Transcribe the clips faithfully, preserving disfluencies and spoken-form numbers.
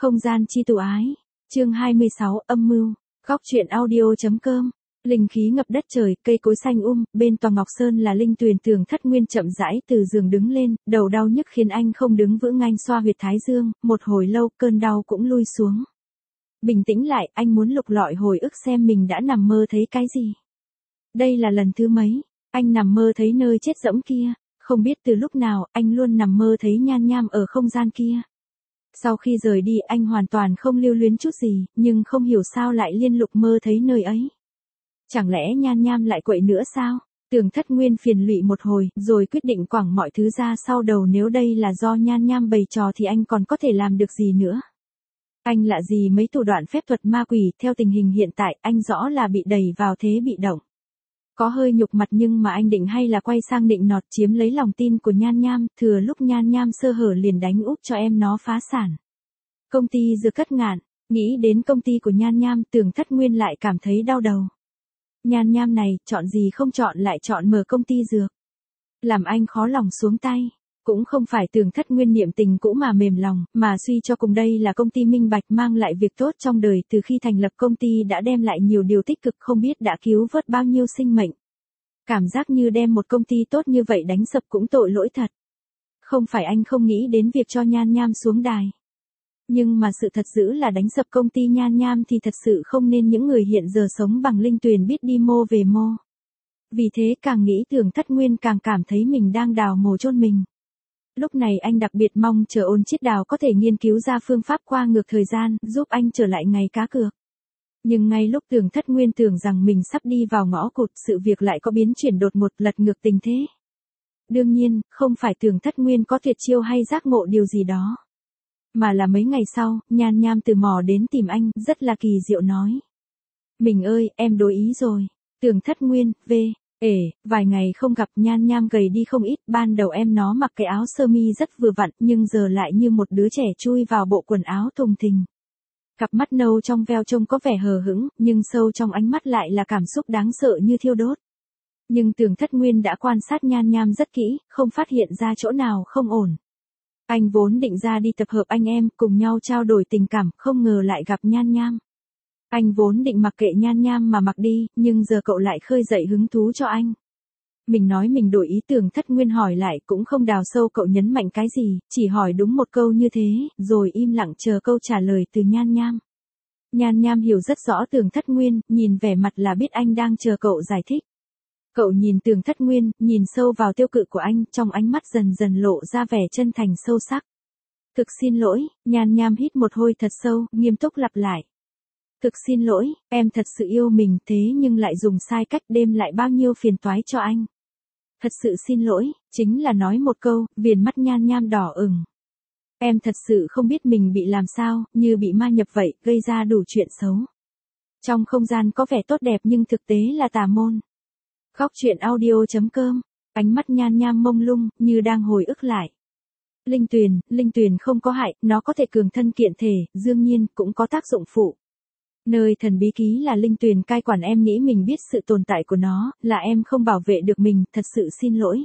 Không gian chi tụ ái. Chương hai mươi sáu, âm mưu. Góc truyện audio.com. Linh khí ngập đất trời, cây cối xanh um, bên tòa Ngọc Sơn là Linh Tuyền. Tưởng Thất Nguyên chậm rãi từ giường đứng lên, đầu đau nhức khiến anh không đứng vững, anh xoa huyệt thái dương, một hồi lâu cơn đau cũng lui xuống. Bình tĩnh lại, anh muốn lục lọi hồi ức xem mình đã nằm mơ thấy cái gì. Đây là lần thứ mấy, anh nằm mơ thấy nơi chết rỗng kia, không biết từ lúc nào, anh luôn nằm mơ thấy Nhan Nham ở không gian kia. Sau khi rời đi anh hoàn toàn không lưu luyến chút gì, nhưng không hiểu sao lại liên lục mơ thấy nơi ấy. Chẳng lẽ Nhan Nham lại quậy nữa sao? Tưởng Thất Nguyên phiền lụy một hồi, rồi quyết định quẳng mọi thứ ra sau đầu, nếu đây là do Nhan Nham bày trò thì anh còn có thể làm được gì nữa. Anh lạ gì mấy thủ đoạn phép thuật ma quỷ, theo tình hình hiện tại anh rõ là bị đẩy vào thế bị động. Có hơi nhục mặt, nhưng mà anh định hay là quay sang định nọt chiếm lấy lòng tin của Nhan Nham, thừa lúc Nhan Nham sơ hở liền đánh úp cho em nó phá sản. Công ty dược Cất Ngạn, nghĩ đến công ty của Nhan Nham, Tưởng Thất Nguyên lại cảm thấy đau đầu. Nhan Nham này, chọn gì không chọn lại chọn mở công ty dược. Làm anh khó lòng xuống tay. Cũng không phải Tưởng Thất Nguyên niệm tình cũ mà mềm lòng, mà suy cho cùng đây là công ty minh bạch mang lại việc tốt trong đời, từ khi thành lập công ty đã đem lại nhiều điều tích cực, không biết đã cứu vớt bao nhiêu sinh mệnh. Cảm giác như đem một công ty tốt như vậy đánh sập cũng tội lỗi thật. Không phải anh không nghĩ đến việc cho Nhan Nham xuống đài. Nhưng mà sự thật giữ là đánh sập công ty Nhan Nham thì thật sự không nên những người hiện giờ sống bằng Linh Tuyền biết đi mô về mô. Vì thế càng nghĩ Tưởng Thất Nguyên càng cảm thấy mình đang đào mồ chôn mình. Lúc này anh đặc biệt mong chờ Ôn Chiết Đào có thể nghiên cứu ra phương pháp qua ngược thời gian, giúp anh trở lại ngày cá cược. Nhưng ngay lúc Tưởng Thất Nguyên tưởng rằng mình sắp đi vào ngõ cụt, sự việc lại có biến chuyển đột ngột, lật ngược tình thế. Đương nhiên, không phải Tưởng Thất Nguyên có tuyệt chiêu hay giác ngộ điều gì đó. Mà là mấy ngày sau, Nhan Nham từ mò đến tìm anh, rất là kỳ diệu nói. Mình ơi, em đối ý rồi. Tưởng Thất Nguyên, về. Ể, vài ngày không gặp, Nhan Nham gầy đi không ít, ban đầu em nó mặc cái áo sơ mi rất vừa vặn, nhưng giờ lại như một đứa trẻ chui vào bộ quần áo thùng thình. Cặp mắt nâu trong veo trông có vẻ hờ hững, nhưng sâu trong ánh mắt lại là cảm xúc đáng sợ như thiêu đốt. Nhưng Tưởng Thất Nguyên đã quan sát Nhan Nham rất kỹ, không phát hiện ra chỗ nào không ổn. Anh vốn định ra đi tập hợp anh em, cùng nhau trao đổi tình cảm, không ngờ lại gặp Nhan Nham. Anh vốn định mặc kệ Nhan Nham mà mặc đi, nhưng giờ cậu lại khơi dậy hứng thú cho anh. Mình nói mình đổi ý. Tưởng Thất Nguyên hỏi lại cũng không đào sâu cậu nhấn mạnh cái gì, chỉ hỏi đúng một câu như thế, rồi im lặng chờ câu trả lời từ Nhan Nham. Nhan Nham hiểu rất rõ Tưởng Thất Nguyên, nhìn vẻ mặt là biết anh đang chờ cậu giải thích. Cậu nhìn Tưởng Thất Nguyên, nhìn sâu vào tiêu cự của anh, trong ánh mắt dần dần lộ ra vẻ chân thành sâu sắc. Thực xin lỗi. Nhan Nham hít một hơi thật sâu, nghiêm túc lặp lại. Thực xin lỗi, em thật sự yêu mình, thế nhưng lại dùng sai cách, đem lại bao nhiêu phiền toái cho anh. Thật sự xin lỗi, chính là nói một câu, viền mắt Nhan Nham đỏ ửng. Em thật sự không biết mình bị làm sao, như bị ma nhập vậy, gây ra đủ chuyện xấu. Trong không gian có vẻ tốt đẹp nhưng thực tế là tà môn. Góc truyện audio.com, ánh mắt Nhan Nham mông lung, như đang hồi ức lại. Linh Tuyền, Linh Tuyền không có hại, nó có thể cường thân kiện thể, đương nhiên cũng có tác dụng phụ. Nơi thần bí ký là Linh Tuyền cai quản, em nghĩ mình biết sự tồn tại của nó, là em không bảo vệ được mình, thật sự xin lỗi.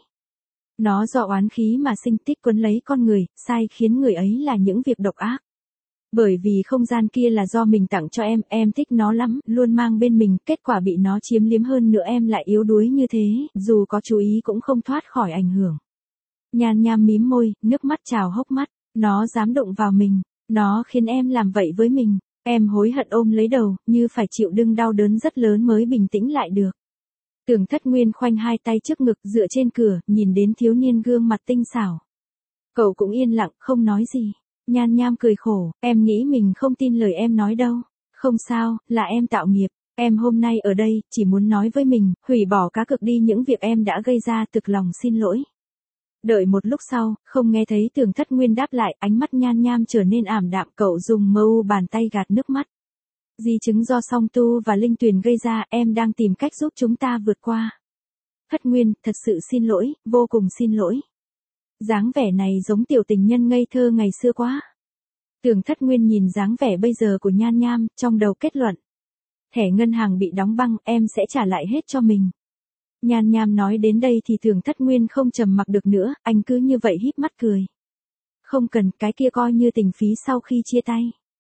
Nó do oán khí mà sinh, tích quấn lấy con người, sai khiến người ấy là những việc độc ác. Bởi vì không gian kia là do mình tặng cho em, em thích nó lắm, luôn mang bên mình, kết quả bị nó chiếm liếm, hơn nữa em lại yếu đuối như thế, dù có chú ý cũng không thoát khỏi ảnh hưởng. Nhan Nham mím môi, nước mắt trào hốc mắt, nó dám đụng vào mình, nó khiến em làm vậy với mình. Em hối hận ôm lấy đầu, như phải chịu đựng đau đớn rất lớn mới bình tĩnh lại được. Tưởng Thất Nguyên khoanh hai tay trước ngực, dựa trên cửa, nhìn đến thiếu niên gương mặt tinh xảo. Cậu cũng yên lặng, không nói gì. Nhan Nham cười khổ, em nghĩ mình không tin lời em nói đâu. Không sao, là em tạo nghiệp. Em hôm nay ở đây, chỉ muốn nói với mình, hủy bỏ cá cược đi những việc em đã gây ra, thực lòng xin lỗi. Đợi một lúc sau, không nghe thấy Tưởng Thất Nguyên đáp lại, ánh mắt Nhan Nham trở nên ảm đạm, cậu dùng mơ u bàn tay gạt nước mắt. Di chứng do Song Tu và Linh Tuyền gây ra, em đang tìm cách giúp chúng ta vượt qua. Thất Nguyên, thật sự xin lỗi, vô cùng xin lỗi. Dáng vẻ này giống tiểu tình nhân ngây thơ ngày xưa quá. Tưởng Thất Nguyên nhìn dáng vẻ bây giờ của Nhan Nham, trong đầu kết luận. Thẻ ngân hàng bị đóng băng, em sẽ trả lại hết cho mình. Nhan Nham nói đến đây thì Tưởng Thất Nguyên không trầm mặc được nữa, anh cứ như vậy híp mắt cười. Không cần, cái kia coi như tình phí sau khi chia tay.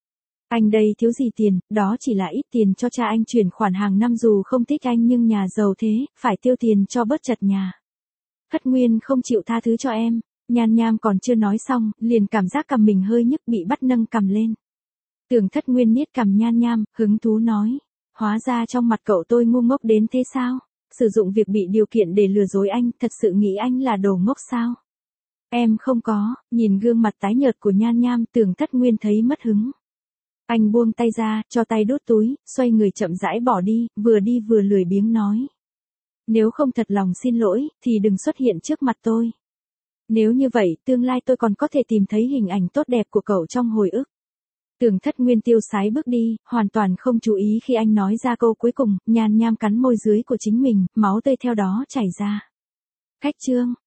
Anh đây thiếu gì tiền, đó chỉ là ít tiền cho cha anh chuyển khoản hàng năm dù không thích anh nhưng nhà giàu thế, phải tiêu tiền cho bớt chật nhà. Thất Nguyên không chịu tha thứ cho em, Nhan Nham còn chưa nói xong, liền cảm giác cằm mình hơi nhức bị bắt nâng cằm lên. Tưởng Thất Nguyên niết cằm Nhan Nham, hứng thú nói, hóa ra trong mặt cậu tôi ngu ngốc đến thế sao? Sử dụng việc bị điều kiện để lừa dối anh, thật sự nghĩ anh là đồ ngốc sao? Em không có, nhìn gương mặt tái nhợt của Nhan Nham, Tưởng Thất Nguyên thấy mất hứng. Anh buông tay ra, cho tay đút túi, xoay người chậm rãi bỏ đi, vừa đi vừa lười biếng nói. Nếu không thật lòng xin lỗi, thì đừng xuất hiện trước mặt tôi. Nếu như vậy, tương lai tôi còn có thể tìm thấy hình ảnh tốt đẹp của cậu trong hồi ức. Tưởng Thất Nguyên tiêu sái bước đi, hoàn toàn không chú ý khi anh nói ra câu cuối cùng, Nhan Nham cắn môi dưới của chính mình, máu tươi theo đó chảy ra. Khách trương.